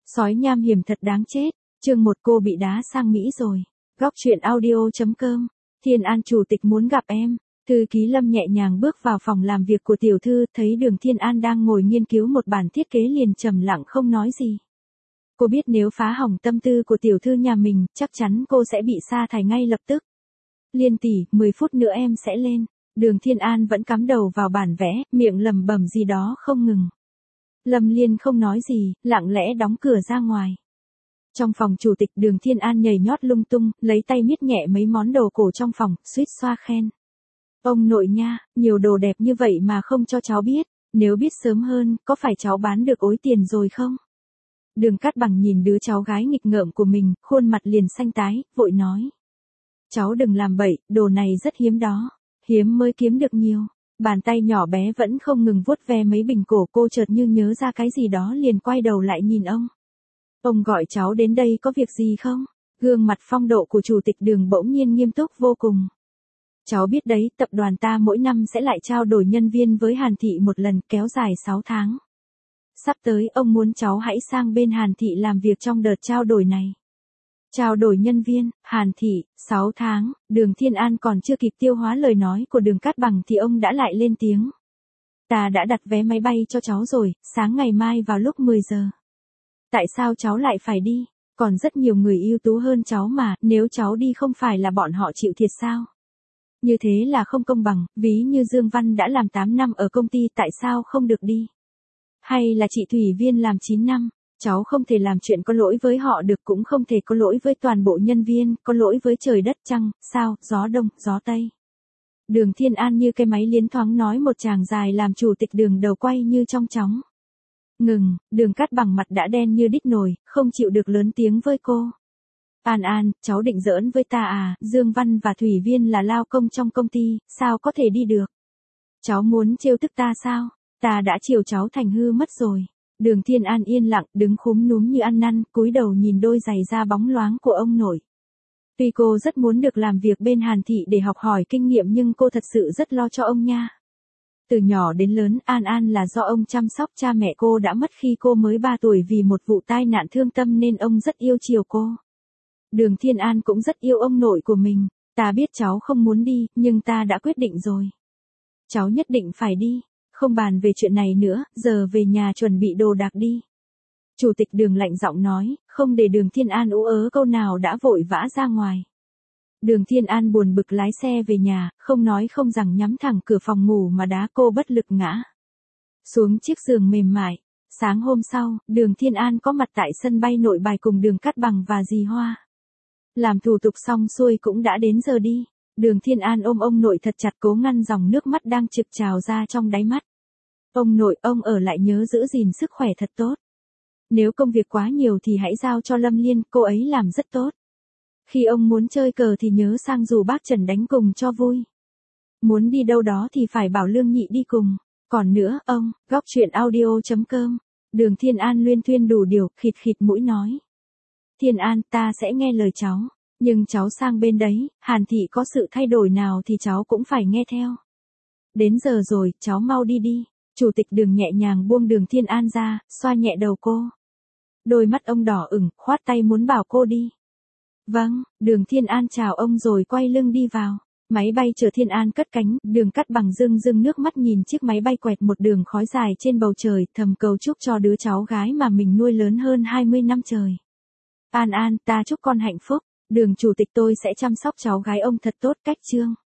Sói nham hiểm thật đáng chết. Chương 1 cô bị đá sang Mỹ rồi. Góc truyện audio.com. Thiên An chủ tịch muốn gặp em. Thư ký Lâm nhẹ nhàng bước vào phòng làm việc của tiểu thư, thấy Đường Thiên An đang ngồi nghiên cứu một bản thiết kế liền trầm lặng không nói gì. Cô biết nếu phá hỏng tâm tư của tiểu thư nhà mình, chắc chắn cô sẽ bị sa thải ngay lập tức. Liên tỷ, 10 phút nữa em sẽ lên. Đường Thiên An vẫn cắm đầu vào bản vẽ, miệng lẩm bẩm gì đó không ngừng. Lâm Liên không nói gì, lặng lẽ đóng cửa ra ngoài. Trong phòng chủ tịch, Đường Thiên An nhảy nhót lung tung, lấy tay miết nhẹ mấy món đồ cổ trong phòng, suýt xoa khen. Ông nội nha, nhiều đồ đẹp như vậy mà không cho cháu biết, nếu biết sớm hơn, có phải cháu bán được ối tiền rồi không? Đường Cát Bằng nhìn đứa cháu gái nghịch ngợm của mình, khuôn mặt liền xanh tái, vội nói. Cháu đừng làm bậy, đồ này rất hiếm đó, hiếm mới kiếm được nhiều. Bàn tay nhỏ bé vẫn không ngừng vuốt ve mấy bình cổ, cô chợt như nhớ ra cái gì đó liền quay đầu lại nhìn ông. Ông gọi cháu đến đây có việc gì không? Gương mặt phong độ của chủ tịch Đường bỗng nhiên nghiêm túc vô cùng. Cháu biết đấy, tập đoàn ta mỗi năm sẽ lại trao đổi nhân viên với Hàn Thị một lần, kéo dài 6 tháng. Sắp tới ông muốn cháu hãy sang bên Hàn Thị làm việc trong đợt trao đổi này. Trao đổi nhân viên, Hàn Thị, 6 tháng, Đường Thiên An còn chưa kịp tiêu hóa lời nói của Đường Cát Bằng thì ông đã lại lên tiếng. Ta đã đặt vé máy bay cho cháu rồi, sáng ngày mai vào lúc 10 giờ. Tại sao cháu lại phải đi? Còn rất nhiều người ưu tú hơn cháu mà, nếu cháu đi không phải là bọn họ chịu thiệt sao? Như thế là không công bằng, ví như Dương Văn đã làm 8 năm ở công ty tại sao không được đi? Hay là chị Thủy Viên làm 9 năm? Cháu không thể làm chuyện có lỗi với họ được, cũng không thể có lỗi với toàn bộ nhân viên, có lỗi với trời đất trăng, sao, gió đông, gió tây. Đường Thiên An như cái máy liến thoáng nói một tràng dài làm chủ tịch Đường đầu quay như trong chóng. Ngừng, Đường Cát Bằng mặt đã đen như đít nồi, không chịu được lớn tiếng với cô. An An, cháu định giỡn với ta à, Dương Văn và Thủy Viên là lao công trong công ty, sao có thể đi được? Cháu muốn trêu tức ta sao? Ta đã chiều cháu thành hư mất rồi. Đường Thiên An yên lặng, đứng khúm núm như ăn năn, cúi đầu nhìn đôi giày da bóng loáng của ông nội. Tuy cô rất muốn được làm việc bên Hàn Thị để học hỏi kinh nghiệm nhưng cô thật sự rất lo cho ông nha. Từ nhỏ đến lớn, An An là do ông chăm sóc, cha mẹ cô đã mất khi cô mới 3 tuổi vì một vụ tai nạn thương tâm nên ông rất yêu chiều cô. Đường Thiên An cũng rất yêu ông nội của mình. Ta biết cháu không muốn đi, nhưng ta đã quyết định rồi. Cháu nhất định phải đi. Không bàn về chuyện này nữa, giờ về nhà chuẩn bị đồ đạc đi. Chủ tịch Đường lạnh giọng nói, không để Đường Thiên An ú ớ câu nào đã vội vã ra ngoài. Đường Thiên An buồn bực lái xe về nhà, không nói không rằng nhắm thẳng cửa phòng ngủ mà đá cô bất lực ngã xuống chiếc giường mềm mại. Sáng hôm sau, Đường Thiên An có mặt tại sân bay Nội Bài cùng Đường Cát Bằng và dì Hoa. Làm thủ tục xong xuôi cũng đã đến giờ đi. Đường Thiên An ôm ông nội thật chặt, cố ngăn dòng nước mắt đang trực trào ra trong đáy mắt. Ông nội, ông ở lại nhớ giữ gìn sức khỏe thật tốt. Nếu công việc quá nhiều thì hãy giao cho Lâm Liên, cô ấy làm rất tốt. Khi ông muốn chơi cờ thì nhớ sang rủ bác Trần đánh cùng cho vui. Muốn đi đâu đó thì phải bảo Lương Nhị đi cùng. Còn nữa, ông, góc truyện audio.com. Đường Thiên An luyên thuyên đủ điều, khịt khịt mũi nói. Thiên An, ta sẽ nghe lời cháu. Nhưng cháu sang bên đấy, Hàn Thị có sự thay đổi nào thì cháu cũng phải nghe theo. Đến giờ rồi, cháu mau đi đi. Chủ tịch Đường nhẹ nhàng buông Đường Thiên An ra, xoa nhẹ đầu cô. Đôi mắt ông đỏ ửng, khoát tay muốn bảo cô đi. Vâng, Đường Thiên An chào ông rồi quay lưng đi vào. Máy bay chở Thiên An cất cánh, Đường Cát Bằng rưng rưng nước mắt nhìn chiếc máy bay quẹt một đường khói dài trên bầu trời, thầm cầu chúc cho đứa cháu gái mà mình nuôi lớn hơn 20 năm trời. An An, ta chúc con hạnh phúc. Đường chủ tịch, tôi sẽ chăm sóc cháu gái ông thật tốt, cách chương.